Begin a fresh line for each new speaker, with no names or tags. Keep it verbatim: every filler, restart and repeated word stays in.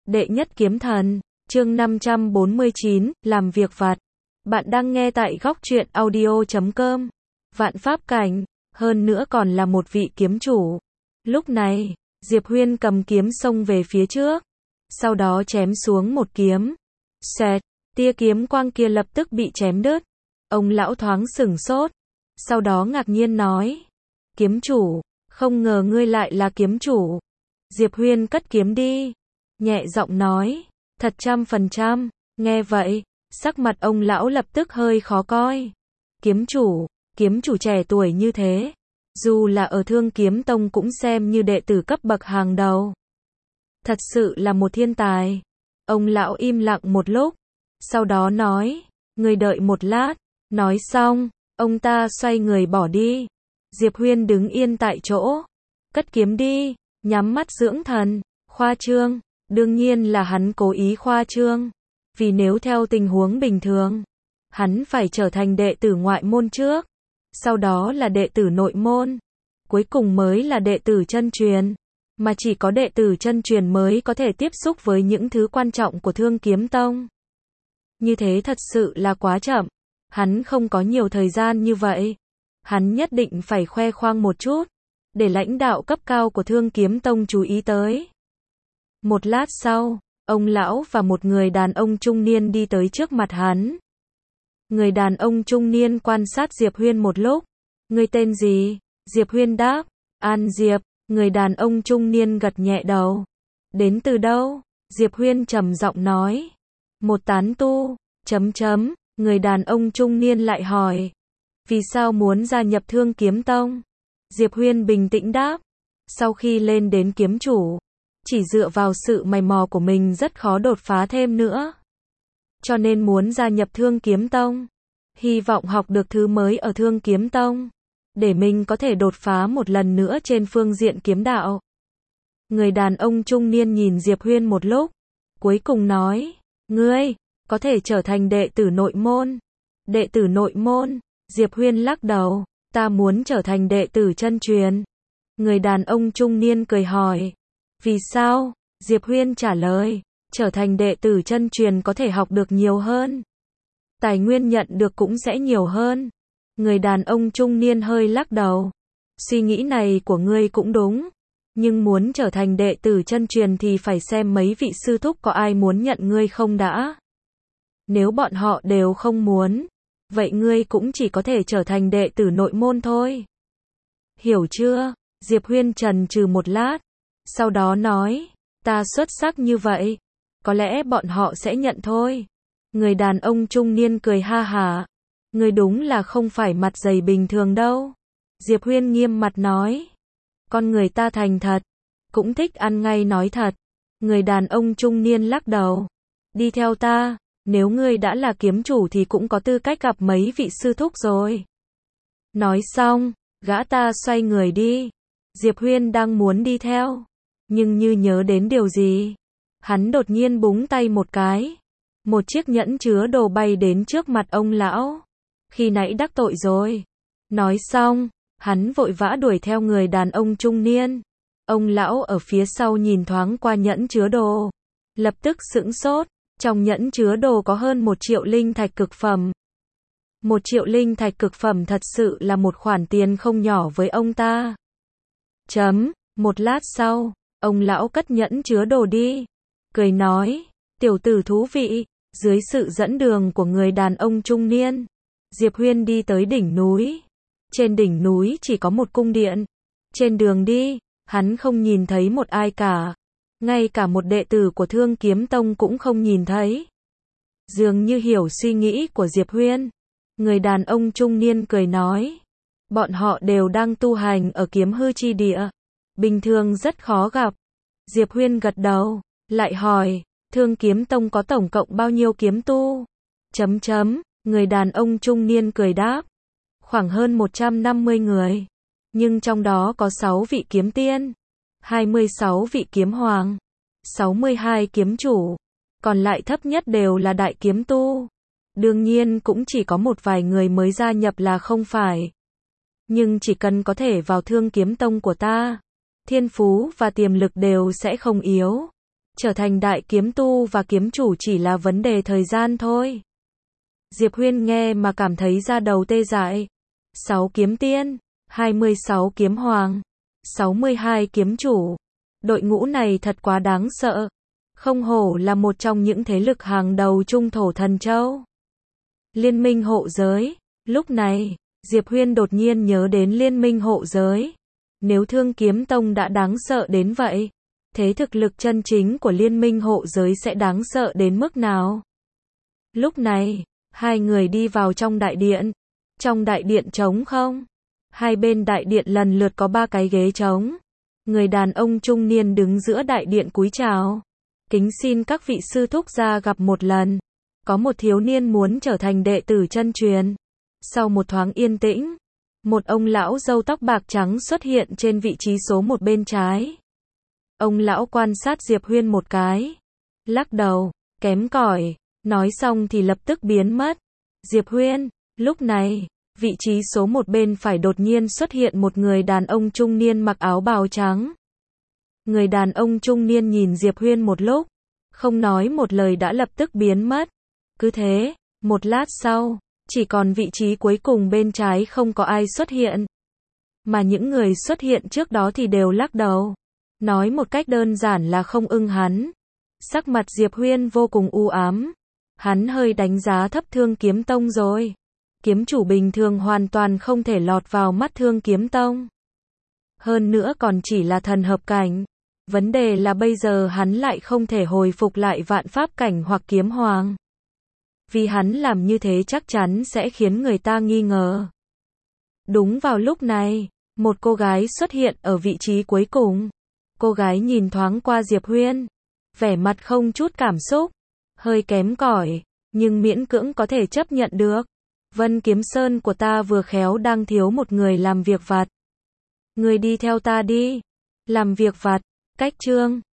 Đệ nhất kiếm thần, chương năm trăm bốn mươi chín, làm việc vặt. Bạn đang nghe tại góc truyện audio chấm com. Vạn pháp cảnh, hơn nữa còn là một vị kiếm chủ. Lúc này, Diệp Huyên cầm kiếm xông về phía trước, sau đó chém xuống một kiếm. Xoẹt, tia kiếm quang kia lập tức bị chém đứt. Ông lão thoáng sửng sốt, sau đó ngạc nhiên nói: "Kiếm chủ, không ngờ ngươi lại là kiếm chủ." Diệp Huyên cất kiếm đi, nhẹ giọng nói: "Thật trăm phần trăm." Nghe vậy, sắc mặt ông lão lập tức hơi khó coi. Kiếm chủ, kiếm chủ trẻ tuổi như thế, dù là ở Thương Kiếm Tông cũng xem như đệ tử cấp bậc hàng đầu. Thật sự là một thiên tài. Ông lão im lặng một lúc, sau đó nói: "Ngươi đợi một lát." Nói xong, ông ta xoay người bỏ đi. Diệp Huyên đứng yên tại chỗ, cất kiếm đi, nhắm mắt dưỡng thần. Khoa trương, đương nhiên là hắn cố ý khoa trương. Vì nếu theo tình huống bình thường, hắn phải trở thành đệ tử ngoại môn trước, sau đó là đệ tử nội môn, cuối cùng mới là đệ tử chân truyền. Mà chỉ có đệ tử chân truyền mới có thể tiếp xúc với những thứ quan trọng của Thương Kiếm Tông. Như thế thật sự là quá chậm. Hắn không có nhiều thời gian như vậy. Hắn nhất định phải khoe khoang một chút, để lãnh đạo cấp cao của Thương Kiếm Tông chú ý tới. Một lát sau, ông lão và một người đàn ông trung niên đi tới trước mặt hắn. Người đàn ông trung niên quan sát Diệp Huyên một lúc. "Ngươi tên gì?" Diệp Huyên đáp: "An Diệp." Người đàn ông trung niên gật nhẹ đầu. "Đến từ đâu?" Diệp Huyên trầm giọng nói: "Một tán tu." Chấm chấm, người đàn ông trung niên lại hỏi: "Vì sao muốn gia nhập Thương Kiếm Tông?" Diệp Huyên bình tĩnh đáp: "Sau khi lên đến kiếm chủ, chỉ dựa vào sự mày mò của mình rất khó đột phá thêm nữa. Cho nên muốn gia nhập Thương Kiếm Tông. Hy vọng học được thứ mới ở Thương Kiếm Tông, để mình có thể đột phá một lần nữa trên phương diện kiếm đạo." Người đàn ông trung niên nhìn Diệp Huyên một lúc, cuối cùng nói: "Ngươi có thể trở thành đệ tử nội môn." "Đệ tử nội môn?" Diệp Huyên lắc đầu: "Ta muốn trở thành đệ tử chân truyền." Người đàn ông trung niên cười hỏi: "Vì sao?" Diệp Huyên trả lời: "Trở thành đệ tử chân truyền có thể học được nhiều hơn, tài nguyên nhận được cũng sẽ nhiều hơn." Người đàn ông trung niên hơi lắc đầu: "Suy nghĩ này của ngươi cũng đúng, nhưng muốn trở thành đệ tử chân truyền thì phải xem mấy vị sư thúc có ai muốn nhận ngươi không đã. Nếu bọn họ đều không muốn, vậy ngươi cũng chỉ có thể trở thành đệ tử nội môn thôi. Hiểu chưa?" Diệp Huyên chần chừ một lát, sau đó nói: "Ta xuất sắc như vậy, có lẽ bọn họ sẽ nhận thôi." Người đàn ông trung niên cười ha hả: "Ngươi đúng là không phải mặt dày bình thường đâu." Diệp Huyên nghiêm mặt nói: "Con người ta thành thật, cũng thích ăn ngay nói thật." Người đàn ông trung niên lắc đầu: "Đi theo ta, nếu ngươi đã là kiếm chủ thì cũng có tư cách gặp mấy vị sư thúc rồi." Nói xong, gã ta xoay người đi. Diệp Huyên đang muốn đi theo, nhưng như nhớ đến điều gì, hắn đột nhiên búng tay một cái. Một chiếc nhẫn chứa đồ bay đến trước mặt ông lão. "Khi nãy đắc tội rồi." Nói xong, hắn vội vã đuổi theo người đàn ông trung niên. Ông lão ở phía sau nhìn thoáng qua nhẫn chứa đồ, lập tức sững sốt. Trong nhẫn chứa đồ có hơn một triệu linh thạch cực phẩm. Một triệu linh thạch cực phẩm thật sự là một khoản tiền không nhỏ với ông ta. Chấm, một lát sau, ông lão cất nhẫn chứa đồ đi, cười nói: "Tiểu tử thú vị." Dưới sự dẫn đường của người đàn ông trung niên, Diệp Huyên đi tới đỉnh núi. Trên đỉnh núi chỉ có một cung điện. Trên đường đi, hắn không nhìn thấy một ai cả. Ngay cả một đệ tử của Thương Kiếm Tông cũng không nhìn thấy. Dường như hiểu suy nghĩ của Diệp Huyên, người đàn ông trung niên cười nói: "Bọn họ đều đang tu hành ở kiếm hư chi địa, bình thường rất khó gặp." Diệp Huyên gật đầu, lại hỏi: "Thương Kiếm Tông có tổng cộng bao nhiêu kiếm tu?" Chấm chấm, người đàn ông trung niên cười đáp: "Khoảng hơn một trăm năm mươi người, nhưng trong đó có sáu vị kiếm tiên, hai mươi sáu vị kiếm hoàng, sáu mươi hai kiếm chủ, còn lại thấp nhất đều là đại kiếm tu. Đương nhiên cũng chỉ có một vài người mới gia nhập là không phải. Nhưng chỉ cần có thể vào Thương Kiếm Tông của ta, thiên phú và tiềm lực đều sẽ không yếu. trở thành đại kiếm tu và kiếm chủ chỉ là vấn đề thời gian thôi. Diệp Huyên nghe mà cảm thấy da đầu tê dại. sáu kiếm tiên, hai mươi sáu kiếm hoàng, sáu mươi hai kiếm chủ. Đội ngũ này thật quá đáng sợ. Không hổ là một trong những thế lực hàng đầu trung thổ thần châu. Liên minh hộ giới. Lúc này, Diệp Huyên đột nhiên nhớ đến liên minh hộ giới. Nếu Thương Kiếm Tông đã đáng sợ đến vậy, thế thực lực chân chính của liên minh hộ giới sẽ đáng sợ đến mức nào? Lúc này, hai người đi vào trong đại điện. Trong đại điện trống không? Hai bên đại điện lần lượt có ba cái ghế trống. Người đàn ông trung niên đứng giữa đại điện cúi chào. Kính xin các vị sư thúc ra gặp một lần. Có một thiếu niên muốn trở thành đệ tử chân truyền. Sau một thoáng yên tĩnh, một ông lão râu tóc bạc trắng xuất hiện trên vị trí số một bên trái. Ông lão quan sát Diệp Huyên một cái. Lắc đầu, kém cỏi. Nói xong thì lập tức biến mất. Diệp Huyên, lúc này, vị trí số một bên phải đột nhiên xuất hiện một người đàn ông trung niên mặc áo bào trắng. Người đàn ông trung niên nhìn Diệp Huyên một lúc, không nói một lời đã lập tức biến mất. Cứ thế, một lát sau, chỉ còn vị trí cuối cùng bên trái không có ai xuất hiện. Mà những người xuất hiện trước đó thì đều lắc đầu. Nói một cách đơn giản là không ưng hắn. Sắc mặt Diệp Huyên vô cùng u ám. Hắn hơi đánh giá thấp Thương Kiếm Tông rồi. Kiếm chủ bình thường hoàn toàn không thể lọt vào mắt Thương Kiếm Tông. Hơn nữa còn chỉ là thần hợp cảnh. Vấn đề là bây giờ hắn lại không thể hồi phục lại vạn pháp cảnh hoặc kiếm hoàng. Vì hắn làm như thế chắc chắn sẽ khiến người ta nghi ngờ. Đúng vào lúc này, một cô gái xuất hiện ở vị trí cuối cùng. Cô gái nhìn thoáng qua Diệp Huyên, vẻ mặt không chút cảm xúc, hơi kém cỏi, nhưng miễn cưỡng có thể chấp nhận được. Vân Kiếm Sơn của ta vừa khéo đang thiếu một người làm việc vặt. Người đi theo ta đi. Làm việc vặt, cách chương